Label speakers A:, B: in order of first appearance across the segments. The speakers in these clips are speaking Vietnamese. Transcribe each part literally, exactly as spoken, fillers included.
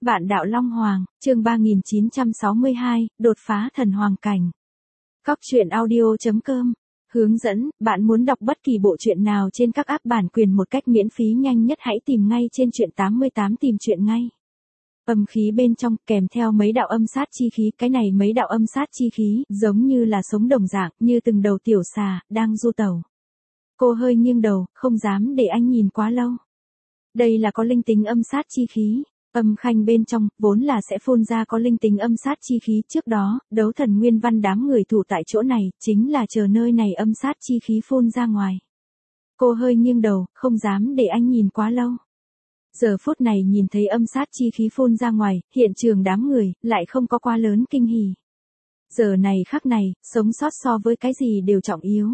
A: Vạn đạo Long Hoàng, chương ba nghìn chín trăm sáu mươi hai, đột phá thần hoàng cảnh. Cóc truyện audio chấm com. Hướng dẫn, bạn muốn đọc bất kỳ bộ truyện nào trên các app bản quyền một cách miễn phí nhanh nhất hãy tìm ngay trên truyện tám mươi tám tìm truyện ngay. Âm khí bên trong kèm theo mấy đạo âm sát chi khí, cái này mấy đạo âm sát chi khí giống như là sống đồng dạng, như từng đầu tiểu xà, đang du tẩu. Cô hơi nghiêng đầu, không dám để anh nhìn quá lâu. Đây là có linh tính âm sát chi khí. Âm khanh bên trong, vốn là sẽ phun ra có linh tính âm sát chi khí trước đó, đấu thần nguyên văn đám người thủ tại chỗ này, chính là chờ nơi này âm sát chi khí phun ra ngoài. Cô hơi nghiêng đầu, không dám để anh nhìn quá lâu. Giờ phút này nhìn thấy âm sát chi khí phun ra ngoài, hiện trường đám người, lại không có quá lớn kinh hỉ. Giờ này khắc này, sống sót so với cái gì đều trọng yếu.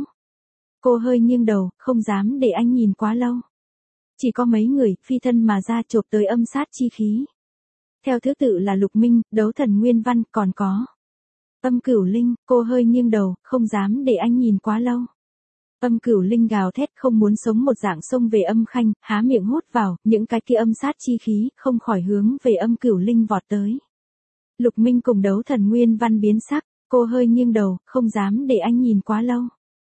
A: Cô hơi nghiêng đầu, không dám để anh nhìn quá lâu. Chỉ có mấy người, phi thân mà ra chộp tới âm sát chi khí. Theo thứ tự là Lục Minh, đấu thần Nguyên Văn, còn có Âm Cửu Linh. Cô hơi nghiêng đầu, không dám để anh nhìn quá lâu. Âm Cửu Linh gào thét không muốn sống một dạng xông về âm khanh, há miệng hút vào, những cái kia âm sát chi khí, không khỏi hướng về Âm Cửu Linh vọt tới. Lục Minh cùng đấu thần Nguyên Văn biến sắc, cô hơi nghiêng đầu, không dám để anh nhìn quá lâu.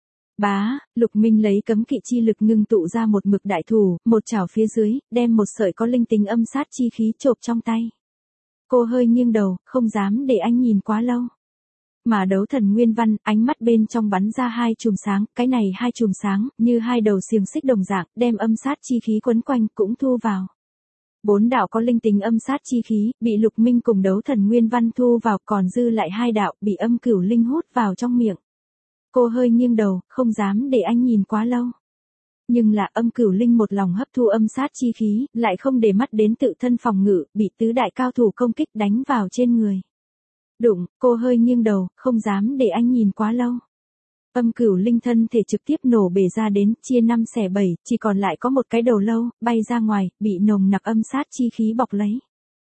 A: Bá, Lục Minh lấy cấm kỵ chi lực ngưng tụ ra một mực đại thủ, một chảo phía dưới, đem một sợi có linh tính âm sát chi khí chộp trong tay. Cô hơi nghiêng đầu, không dám để anh nhìn quá lâu. Mà đấu thần Nguyên Văn, ánh mắt bên trong bắn ra hai chùm sáng, cái này hai chùm sáng, như hai đầu xiềng xích đồng dạng, đem âm sát chi khí quấn quanh, cũng thu vào. Bốn đạo có linh tính âm sát chi khí, bị Lục Minh cùng đấu thần Nguyên Văn thu vào, còn dư lại hai đạo, bị Âm Cửu Linh hút vào trong miệng. Cô hơi nghiêng đầu, không dám để anh nhìn quá lâu. Nhưng là Âm Cửu Linh một lòng hấp thu âm sát chi khí, lại không để mắt đến tự thân phòng ngự, bị tứ đại cao thủ công kích đánh vào trên người. Đụng, cô hơi nghiêng đầu, không dám để anh nhìn quá lâu. Âm Cửu Linh thân thể trực tiếp nổ bể ra đến, chia năm xẻ bảy, chỉ còn lại có một cái đầu lâu, bay ra ngoài, bị nồng nặc âm sát chi khí bọc lấy.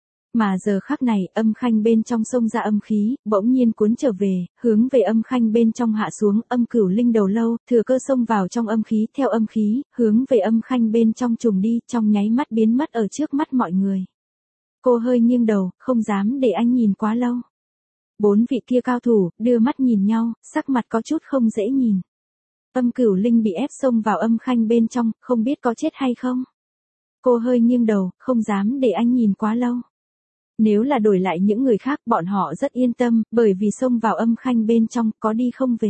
A: Mà giờ khắc này, âm khanh bên trong sông ra âm khí, bỗng nhiên cuốn trở về, hướng về âm khanh bên trong hạ xuống, Âm Cửu Linh đầu lâu, thừa cơ xông vào trong âm khí, theo âm khí, hướng về âm khanh bên trong trùng đi, trong nháy mắt biến mất ở trước mắt mọi người. Cô hơi nghiêng đầu, không dám để anh nhìn quá lâu. Bốn vị kia cao thủ, đưa mắt nhìn nhau, sắc mặt có chút không dễ nhìn. Âm Cửu Linh bị ép xông vào âm khanh bên trong, không biết có chết hay không. Cô hơi nghiêng đầu, không dám để anh nhìn quá lâu. Nếu là đổi lại những người khác, bọn họ rất yên tâm, bởi vì xông vào âm khanh bên trong, có đi không về.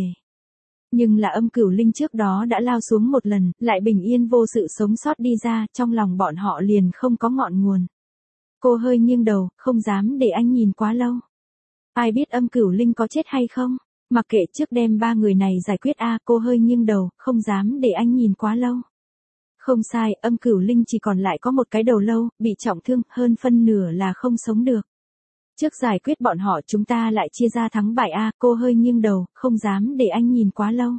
A: Nhưng là Âm Cửu Linh trước đó đã lao xuống một lần, lại bình yên vô sự sống sót đi ra, trong lòng bọn họ liền không có ngọn nguồn. Cô hơi nghiêng đầu, không dám để anh nhìn quá lâu. Ai biết Âm Cửu Linh có chết hay không? Mặc kệ, trước đem ba người này giải quyết a. Cô hơi nghiêng đầu, không dám để anh nhìn quá lâu. Không sai, Âm Cửu Linh chỉ còn lại có một cái đầu lâu, bị trọng thương, hơn phân nửa là không sống được. Trước giải quyết bọn họ chúng ta lại chia ra thắng bại a. Cô hơi nghiêng đầu, không dám để anh nhìn quá lâu.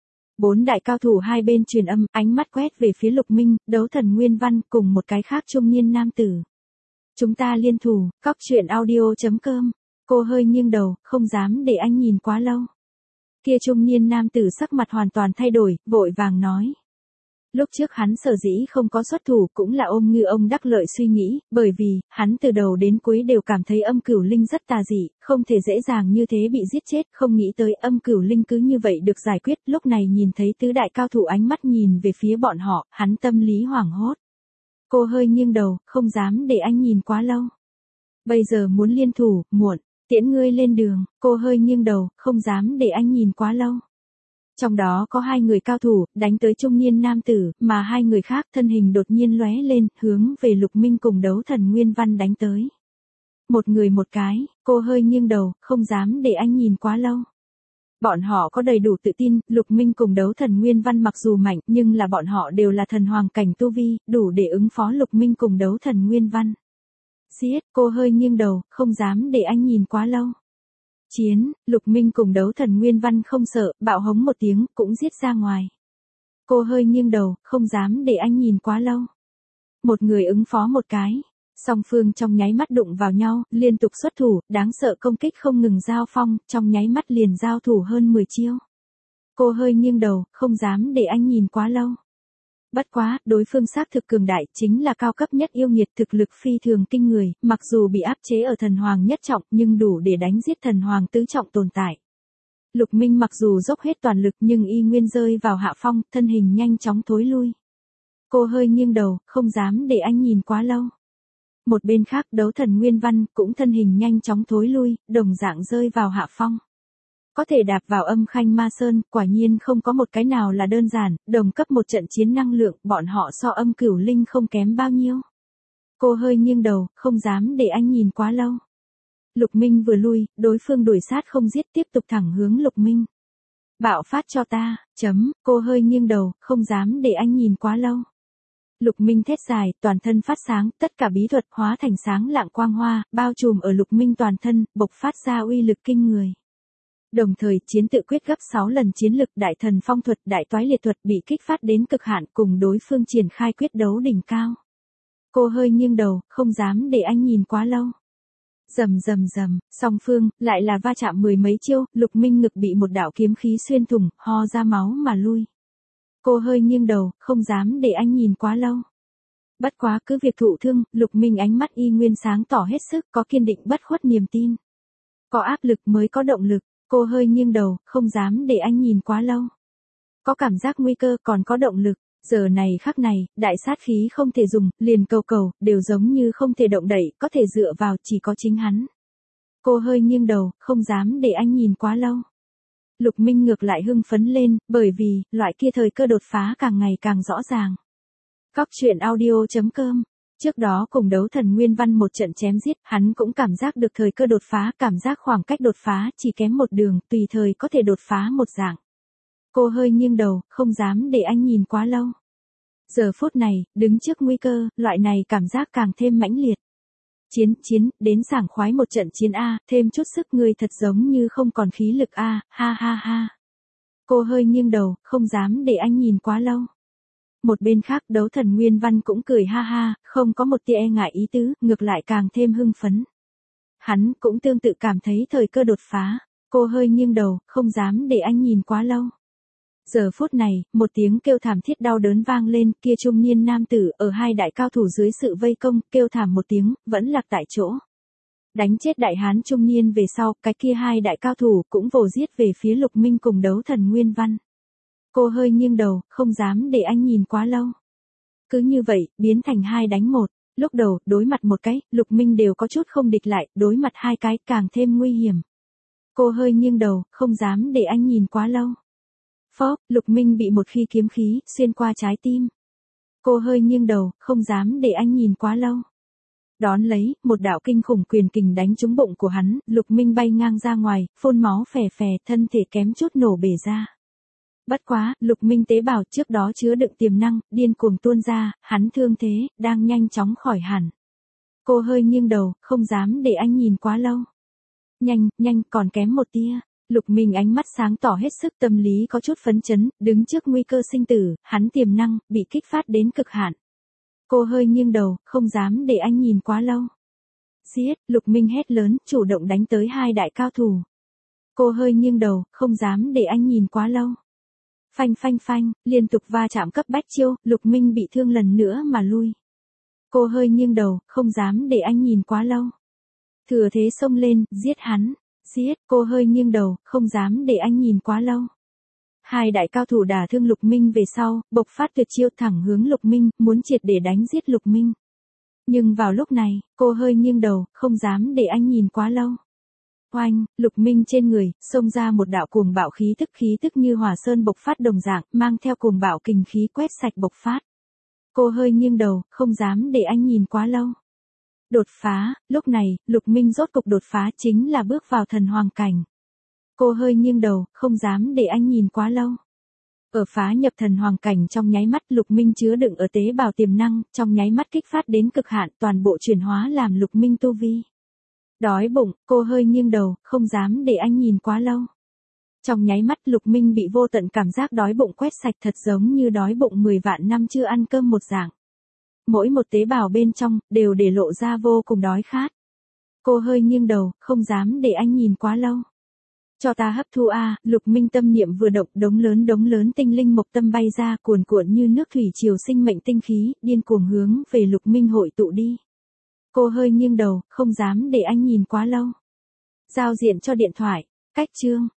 A: Bốn đại cao thủ hai bên truyền âm, ánh mắt quét về phía Lục Minh, đấu thần Nguyên Văn, cùng một cái khác trung niên nam tử. Chúng ta liên thủ, cóc truyện audio chấm com. Cô hơi nghiêng đầu, không dám để anh nhìn quá lâu. Kia trung niên nam tử sắc mặt hoàn toàn thay đổi, vội vàng nói. Lúc trước hắn sở dĩ không có xuất thủ cũng là ôm ngư ông đắc lợi suy nghĩ, bởi vì, hắn từ đầu đến cuối đều cảm thấy Âm Cửu Linh rất tà dị, không thể dễ dàng như thế bị giết chết, không nghĩ tới Âm Cửu Linh cứ như vậy được giải quyết, lúc này nhìn thấy tứ đại cao thủ ánh mắt nhìn về phía bọn họ, hắn tâm lý hoảng hốt. Cô hơi nghiêng đầu, không dám để anh nhìn quá lâu. Bây giờ muốn liên thủ, muộn, tiễn ngươi lên đường, cô hơi nghiêng đầu, không dám để anh nhìn quá lâu. Trong đó có hai người cao thủ, đánh tới trung niên nam tử, mà hai người khác thân hình đột nhiên lóe lên, hướng về Lục Minh cùng đấu thần Nguyên Văn đánh tới. Một người một cái, cô hơi nghiêng đầu, không dám để anh nhìn quá lâu. Bọn họ có đầy đủ tự tin, Lục Minh cùng đấu thần Nguyên Văn mặc dù mạnh, nhưng là bọn họ đều là thần hoàng cảnh tu vi, đủ để ứng phó Lục Minh cùng đấu thần Nguyên Văn. Giết, cô hơi nghiêng đầu, không dám để anh nhìn quá lâu. Chiến, Lục Minh cùng đấu thần Nguyên Văn không sợ, bạo hống một tiếng, cũng giết ra ngoài. Cô hơi nghiêng đầu, không dám để anh nhìn quá lâu. Một người ứng phó một cái. Song phương trong nháy mắt đụng vào nhau, liên tục xuất thủ, đáng sợ công kích không ngừng giao phong, trong nháy mắt liền giao thủ hơn mười chiêu. Cô hơi nghiêng đầu, không dám để anh nhìn quá lâu. Bất quá, đối phương xác thực cường đại, chính là cao cấp nhất yêu nghiệt, thực lực phi thường kinh người, mặc dù bị áp chế ở thần hoàng nhất trọng nhưng đủ để đánh giết thần hoàng tứ trọng tồn tại. Lục Minh mặc dù dốc hết toàn lực nhưng y nguyên rơi vào hạ phong, thân hình nhanh chóng thối lui. Cô hơi nghiêng đầu, không dám để anh nhìn quá lâu. Một bên khác đấu thần Nguyên Văn cũng thân hình nhanh chóng thối lui, đồng dạng rơi vào hạ phong. Có thể đạp vào âm khanh ma sơn, quả nhiên không có một cái nào là đơn giản, đồng cấp một trận chiến năng lượng, bọn họ so âm cửu linh không kém bao nhiêu. Cô hơi nghiêng đầu, không dám để anh nhìn quá lâu. Lục Minh vừa lui, đối phương đuổi sát không giết tiếp tục thẳng hướng Lục Minh. Bạo phát cho ta, chấm, cô hơi nghiêng đầu, không dám để anh nhìn quá lâu. Lục Minh thét dài, toàn thân phát sáng, tất cả bí thuật hóa thành sáng lạng quang hoa, bao trùm ở Lục Minh toàn thân, bộc phát ra uy lực kinh người. Đồng thời, chiến tự quyết gấp sáu lần chiến lực đại thần phong thuật, đại toái liệt thuật bị kích phát đến cực hạn cùng đối phương triển khai quyết đấu đỉnh cao. Cô hơi nghiêng đầu, không dám để anh nhìn quá lâu. Rầm rầm rầm, song phương, lại là va chạm mười mấy chiêu, Lục Minh ngực bị một đạo kiếm khí xuyên thủng, ho ra máu mà lui. Cô hơi nghiêng đầu, không dám để anh nhìn quá lâu. Bất quá cứ việc thụ thương, Lục Minh ánh mắt y nguyên sáng tỏ hết sức, có kiên định bất khuất niềm tin. Có áp lực mới có động lực, cô hơi nghiêng đầu, không dám để anh nhìn quá lâu. Có cảm giác nguy cơ còn có động lực, giờ này khắc này, đại sát khí không thể dùng, liền cầu cầu, đều giống như không thể động đậy, có thể dựa vào chỉ có chính hắn. Cô hơi nghiêng đầu, không dám để anh nhìn quá lâu. Lục Minh ngược lại hưng phấn lên, bởi vì, loại kia thời cơ đột phá càng ngày càng rõ ràng. Góc truyện audio chấm com. Trước đó cùng đấu thần Nguyên Văn một trận chém giết, hắn cũng cảm giác được thời cơ đột phá, cảm giác khoảng cách đột phá chỉ kém một đường, tùy thời có thể đột phá một dạng. Cô hơi nghiêng đầu, không dám để anh nhìn quá lâu. Giờ phút này, đứng trước nguy cơ, loại này cảm giác càng thêm mãnh liệt. Chiến, chiến, đến sảng khoái một trận chiến A, thêm chút sức người thật giống như không còn khí lực A, ha ha ha. Cô hơi nghiêng đầu, không dám để anh nhìn quá lâu. Một bên khác đấu thần Nguyên Văn cũng cười ha ha, không có một tia e ngại ý tứ, ngược lại càng thêm hưng phấn. Hắn cũng tương tự cảm thấy thời cơ đột phá, cô hơi nghiêng đầu, không dám để anh nhìn quá lâu. Giờ phút này, một tiếng kêu thảm thiết đau đớn vang lên, kia trung niên nam tử ở hai đại cao thủ dưới sự vây công, kêu thảm một tiếng, vẫn lạc tại chỗ. Đánh chết đại hán trung niên về sau, cái kia hai đại cao thủ cũng vồ giết về phía Lục Minh cùng đấu thần Nguyên Văn. Cô hơi nghiêng đầu, không dám để anh nhìn quá lâu. Cứ như vậy, biến thành hai đánh một. Lúc đầu, đối mặt một cái, Lục Minh đều có chút không địch lại, đối mặt hai cái, càng thêm nguy hiểm. Cô hơi nghiêng đầu, không dám để anh nhìn quá lâu. Phó, Lục Minh bị một khi kiếm khí, xuyên qua trái tim. Cô hơi nghiêng đầu, không dám để anh nhìn quá lâu. Đón lấy, một đạo kinh khủng quyền kình đánh trúng bụng của hắn, Lục Minh bay ngang ra ngoài, phun máu phè phè, thân thể kém chút nổ bể ra. Bất quá, Lục Minh tế bào trước đó chứa đựng tiềm năng, điên cuồng tuôn ra, hắn thương thế, đang nhanh chóng khỏi hẳn. Cô hơi nghiêng đầu, không dám để anh nhìn quá lâu. Nhanh, nhanh, còn kém một tia. Lục Minh ánh mắt sáng tỏ hết sức, tâm lý có chút phấn chấn, đứng trước nguy cơ sinh tử, hắn tiềm năng, bị kích phát đến cực hạn. Cô hơi nghiêng đầu, không dám để anh nhìn quá lâu. Giết, Lục Minh hét lớn, chủ động đánh tới hai đại cao thủ. Cô hơi nghiêng đầu, không dám để anh nhìn quá lâu. Phanh phanh phanh, liên tục va chạm cấp bách chiêu, Lục Minh bị thương lần nữa mà lui. Cô hơi nghiêng đầu, không dám để anh nhìn quá lâu. Thừa thế xông lên, giết hắn. Giết, cô hơi nghiêng đầu, không dám để anh nhìn quá lâu. Hai đại cao thủ đả thương Lục Minh về sau, bộc phát tuyệt chiêu thẳng hướng Lục Minh, muốn triệt để đánh giết Lục Minh. Nhưng vào lúc này, cô hơi nghiêng đầu, không dám để anh nhìn quá lâu. Oanh, Lục Minh trên người, xông ra một đạo cuồng bạo khí tức khí tức như hỏa sơn bộc phát đồng dạng, mang theo cuồng bạo kình khí quét sạch bộc phát. Cô hơi nghiêng đầu, không dám để anh nhìn quá lâu. Đột phá, lúc này, Lục Minh rốt cục đột phá chính là bước vào thần hoàng cảnh. Cô hơi nghiêng đầu, không dám để anh nhìn quá lâu. Ở phá nhập thần hoàng cảnh trong nháy mắt Lục Minh chứa đựng ở tế bào tiềm năng, trong nháy mắt kích phát đến cực hạn toàn bộ chuyển hóa làm Lục Minh tu vi. Đói bụng, cô hơi nghiêng đầu, không dám để anh nhìn quá lâu. Trong nháy mắt Lục Minh bị vô tận cảm giác đói bụng quét sạch thật giống như đói bụng mười vạn năm chưa ăn cơm một dạng. Mỗi một tế bào bên trong, đều để lộ ra vô cùng đói khát. Cô hơi nghiêng đầu, không dám để anh nhìn quá lâu. Cho ta hấp thu a, Lục Minh tâm niệm vừa động, đống lớn đống lớn tinh linh mộc tâm bay ra, cuồn cuộn như nước thủy triều sinh mệnh tinh khí, điên cuồng hướng về Lục Minh hội tụ đi. Cô hơi nghiêng đầu, không dám để anh nhìn quá lâu. Giao diện cho điện thoại, cách chương.